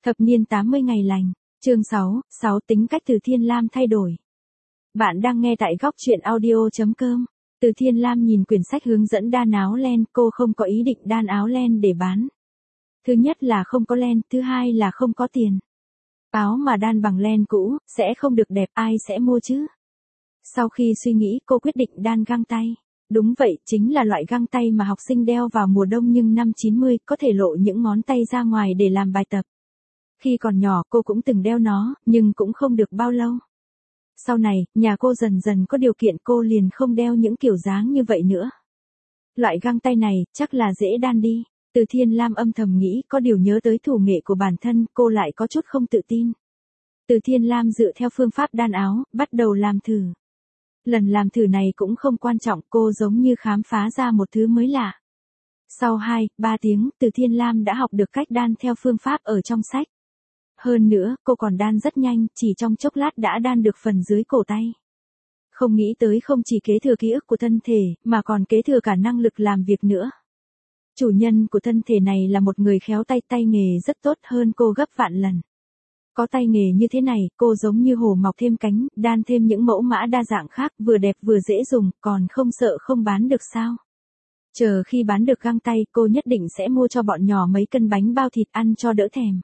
Thập niên 80 ngày lành, chương 6 tính cách Từ Thiên Lam thay đổi. Bạn đang nghe tại góc truyện audio.com. Từ Thiên Lam nhìn quyển sách hướng dẫn đan áo len, cô không có ý định đan áo len để bán. Thứ nhất là không có len, thứ hai là không có tiền. Áo mà đan bằng len cũ, sẽ không được đẹp, ai sẽ mua chứ? Sau khi suy nghĩ cô quyết định đan găng tay. Đúng vậy, chính là loại găng tay mà học sinh đeo vào mùa đông nhưng năm 90 có thể lộ những ngón tay ra ngoài để làm bài tập. Khi còn nhỏ cô cũng từng đeo nó, nhưng cũng không được bao lâu. Sau này, nhà cô dần dần có điều kiện cô liền không đeo những kiểu dáng như vậy nữa. Loại găng tay này, chắc là dễ đan đi. Từ Thiên Lam âm thầm nghĩ, có điều nhớ tới thủ nghệ của bản thân, cô lại có chút không tự tin. Từ Thiên Lam dựa theo phương pháp đan áo, bắt đầu làm thử. Lần làm thử này cũng không quan trọng, cô giống như khám phá ra một thứ mới lạ. Sau 2-3 tiếng, Từ Thiên Lam đã học được cách đan theo phương pháp ở trong sách. Hơn nữa, cô còn đan rất nhanh, chỉ trong chốc lát đã đan được phần dưới cổ tay. Không nghĩ tới không chỉ kế thừa ký ức của thân thể, mà còn kế thừa cả năng lực làm việc nữa. Chủ nhân của thân thể này là một người khéo tay, tay nghề rất tốt hơn cô gấp vạn lần. Có tay nghề như thế này, cô giống như hổ mọc thêm cánh, đan thêm những mẫu mã đa dạng khác, vừa đẹp vừa dễ dùng, còn không sợ không bán được sao? Chờ khi bán được găng tay, cô nhất định sẽ mua cho bọn nhỏ mấy cân bánh bao thịt ăn cho đỡ thèm.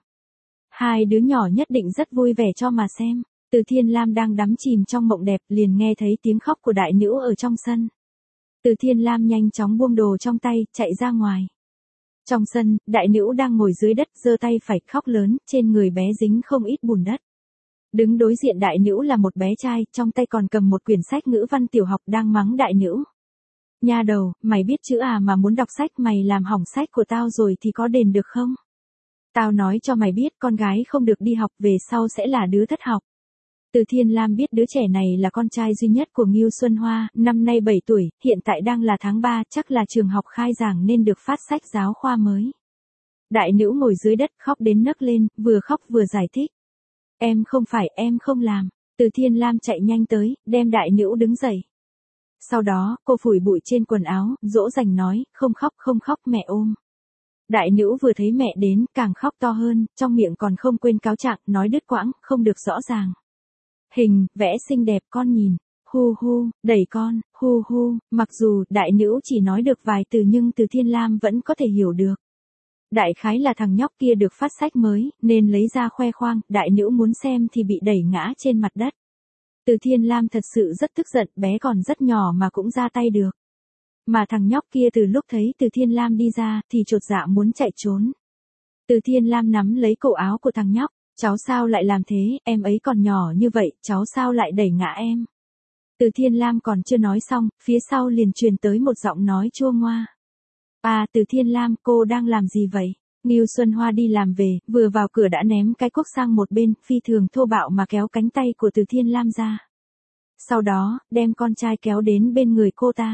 Hai đứa nhỏ nhất định rất vui vẻ cho mà xem. Từ Thiên Lam đang đắm chìm trong mộng đẹp, liền nghe thấy tiếng khóc của đại nữ ở trong sân. Từ Thiên Lam nhanh chóng buông đồ trong tay, chạy ra ngoài. Trong sân, đại nữ đang ngồi dưới đất, giơ tay phải khóc lớn, trên người bé dính không ít bùn đất. Đứng đối diện đại nữ là một bé trai, trong tay còn cầm một quyển sách ngữ văn tiểu học đang mắng đại nữ. Nha đầu, mày biết chữ à mà muốn đọc sách, mày làm hỏng sách của tao rồi thì có đền được không? Tao nói cho mày biết, con gái không được đi học, về sau sẽ là đứa thất học. Từ Thiên Lam biết đứa trẻ này là con trai duy nhất của Ngưu Xuân Hoa, năm nay 7 tuổi, hiện tại đang là tháng 3, chắc là trường học khai giảng nên được phát sách giáo khoa mới. Đại nữ ngồi dưới đất khóc đến nấc lên, vừa khóc vừa giải thích. Em không phải, em không làm. Từ Thiên Lam chạy nhanh tới, đem đại nữ đứng dậy. Sau đó, cô phủi bụi trên quần áo, dỗ dành nói, không khóc mẹ ôm. Đại nữ vừa thấy mẹ đến, càng khóc to hơn, trong miệng còn không quên cáo trạng, nói đứt quãng, không được rõ ràng. Hình, vẽ xinh đẹp con nhìn, hu hu, đẩy con, hu hu, mặc dù đại nữ chỉ nói được vài từ nhưng Từ Thiên Lam vẫn có thể hiểu được. Đại khái là thằng nhóc kia được phát sách mới, nên lấy ra khoe khoang, đại nữ muốn xem thì bị đẩy ngã trên mặt đất. Từ Thiên Lam thật sự rất tức giận, bé còn rất nhỏ mà cũng ra tay được. Mà thằng nhóc kia từ lúc thấy Từ Thiên Lam đi ra, thì chột dạ muốn chạy trốn. Từ Thiên Lam nắm lấy cổ áo của thằng nhóc, cháu sao lại làm thế, em ấy còn nhỏ như vậy, cháu sao lại đẩy ngã em. Từ Thiên Lam còn chưa nói xong, phía sau liền truyền tới một giọng nói chua ngoa. À, Từ Thiên Lam, cô đang làm gì vậy? Ngưu Xuân Hoa đi làm về, vừa vào cửa đã ném cái cuốc sang một bên, phi thường thô bạo mà kéo cánh tay của Từ Thiên Lam ra. Sau đó, đem con trai kéo đến bên người cô ta.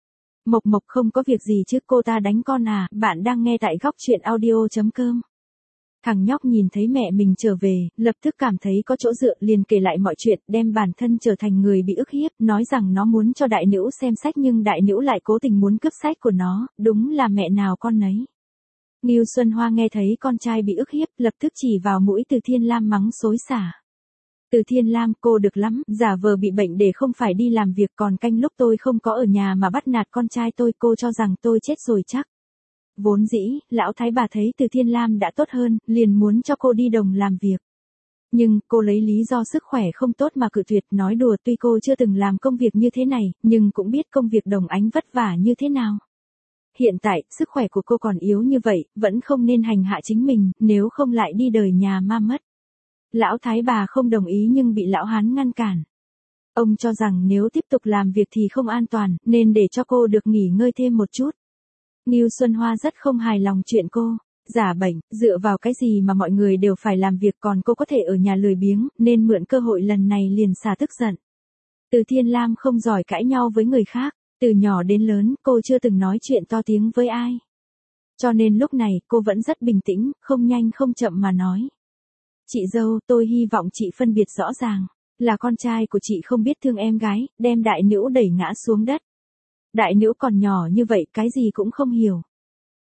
Mộc không có việc gì chứ, cô ta đánh con à? Bạn đang nghe tại góc truyện audio.com. Thằng nhóc nhìn thấy mẹ mình trở về, lập tức cảm thấy có chỗ dựa, liền kể lại mọi chuyện, đem bản thân trở thành người bị ức hiếp, nói rằng nó muốn cho đại nữ xem sách nhưng đại nữ lại cố tình muốn cướp sách của nó, đúng là mẹ nào con nấy. Ngưu Xuân Hoa nghe thấy con trai bị ức hiếp, lập tức chỉ vào mũi Từ Thiên Lam mắng xối xả. Từ Thiên Lam, cô được lắm, giả vờ bị bệnh để không phải đi làm việc, còn canh lúc tôi không có ở nhà mà bắt nạt con trai tôi, cô cho rằng tôi chết rồi chắc. Vốn dĩ, lão thái bà thấy Từ Thiên Lam đã tốt hơn, liền muốn cho cô đi đồng làm việc. Nhưng, cô lấy lý do sức khỏe không tốt mà cự tuyệt, nói đùa tuy cô chưa từng làm công việc như thế này, nhưng cũng biết công việc đồng ánh vất vả như thế nào. Hiện tại, sức khỏe của cô còn yếu như vậy, vẫn không nên hành hạ chính mình, nếu không lại đi đời nhà ma mất. Lão thái bà không đồng ý nhưng bị lão hán ngăn cản. Ông cho rằng nếu tiếp tục làm việc thì không an toàn, nên để cho cô được nghỉ ngơi thêm một chút. Ngưu Xuân Hoa rất không hài lòng chuyện cô giả bệnh, dựa vào cái gì mà mọi người đều phải làm việc còn cô có thể ở nhà lười biếng, nên mượn cơ hội lần này liền xả tức giận. Từ Thiên Lam không giỏi cãi nhau với người khác, từ nhỏ đến lớn cô chưa từng nói chuyện to tiếng với ai. Cho nên lúc này cô vẫn rất bình tĩnh, không nhanh không chậm mà nói. Chị dâu, tôi hy vọng chị phân biệt rõ ràng, là con trai của chị không biết thương em gái, đem đại nữ đẩy ngã xuống đất. Đại nữ còn nhỏ như vậy cái gì cũng không hiểu.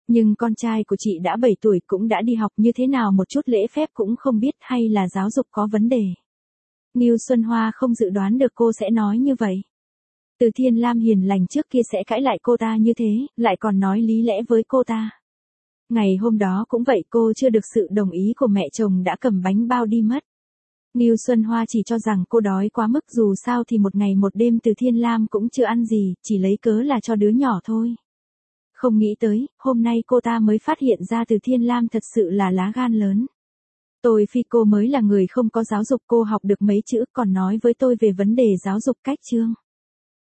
Nhưng con trai của chị đã 7 tuổi cũng đã đi học, như thế nào một chút lễ phép cũng không biết, hay là giáo dục có vấn đề. Ngưu Xuân Hoa không dự đoán được cô sẽ nói như vậy. Từ Thiên Lam hiền lành trước kia sẽ cãi lại cô ta như thế, lại còn nói lý lẽ với cô ta. Ngày hôm đó cũng vậy, cô chưa được sự đồng ý của mẹ chồng đã cầm bánh bao đi mất. Ngưu Xuân Hoa chỉ cho rằng cô đói quá mức, dù sao thì một ngày một đêm Từ Thiên Lam cũng chưa ăn gì, chỉ lấy cớ là cho đứa nhỏ thôi. Không nghĩ tới, hôm nay cô ta mới phát hiện ra Từ Thiên Lam thật sự là lá gan lớn. Tôi phi cô mới là người không có giáo dục, cô học được mấy chữ còn nói với tôi về vấn đề giáo dục cách chương.